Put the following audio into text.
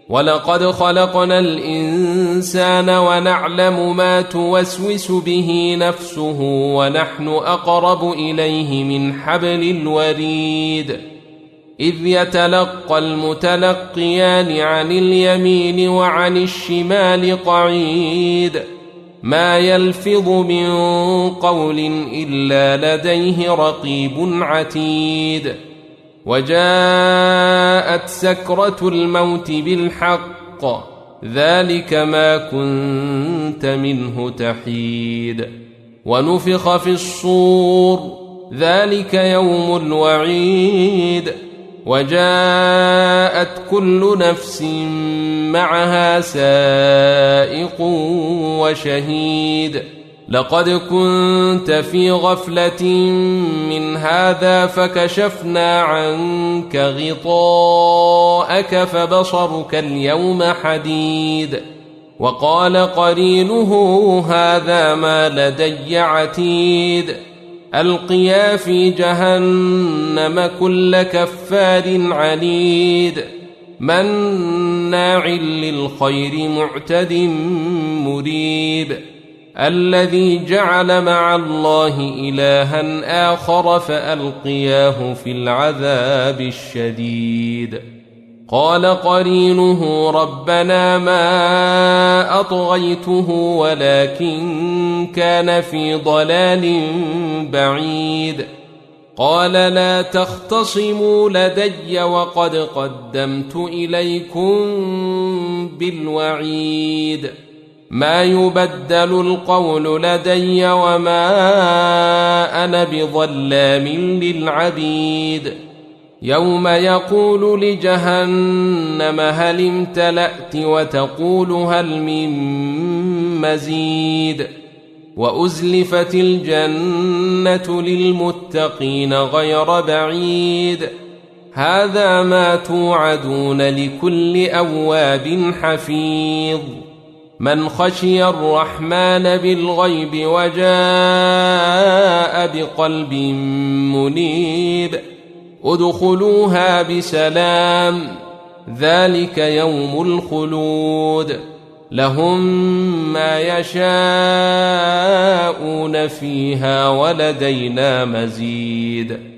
ولقد خلقنا الإنسان ونعلم ما توسوس به نفسه ونحن أقرب إليه من حبل الوريد إذ يتلقى المتلقيان عن اليمين وعن الشمال قعيد ما يلفظ من قول إلا لديه رقيب عتيد وجاءت سكرة الموت بالحق ذلك ما كنت منه تحيد ونفخ في الصور ذلك يوم الوعيد وجاءت كل نفس معها سائق وشهيد لقد كنت في غفلة من هذا فكشفنا عنك غطاءك فبصرك اليوم حديد وقال قرينه هذا ما لدي عتيد ألقيا في جهنم كل كفار عنيد مناع للخير معتد مريب الذي جعل مع الله إلها آخر فألقياه في العذاب الشديد قال قرينه ربنا ما أطغيته ولكن كان في ضلال بعيد قال لا تختصموا لدي وقد قدمت إليكم بالوعيد ما يبدل القول لدي وما أنا بظلام للعبيد يوم يقول لجهنم هل امتلأت وتقول هل من مزيد وأزلفت الجنة للمتقين غير بعيد هذا ما توعدون لكل أواب حفيظ من خشي الرحمن بالغيب وجاء بقلب منيب ادخلوها بسلام ذلك يوم الخلود لهم ما يشاءون فيها ولدينا مزيد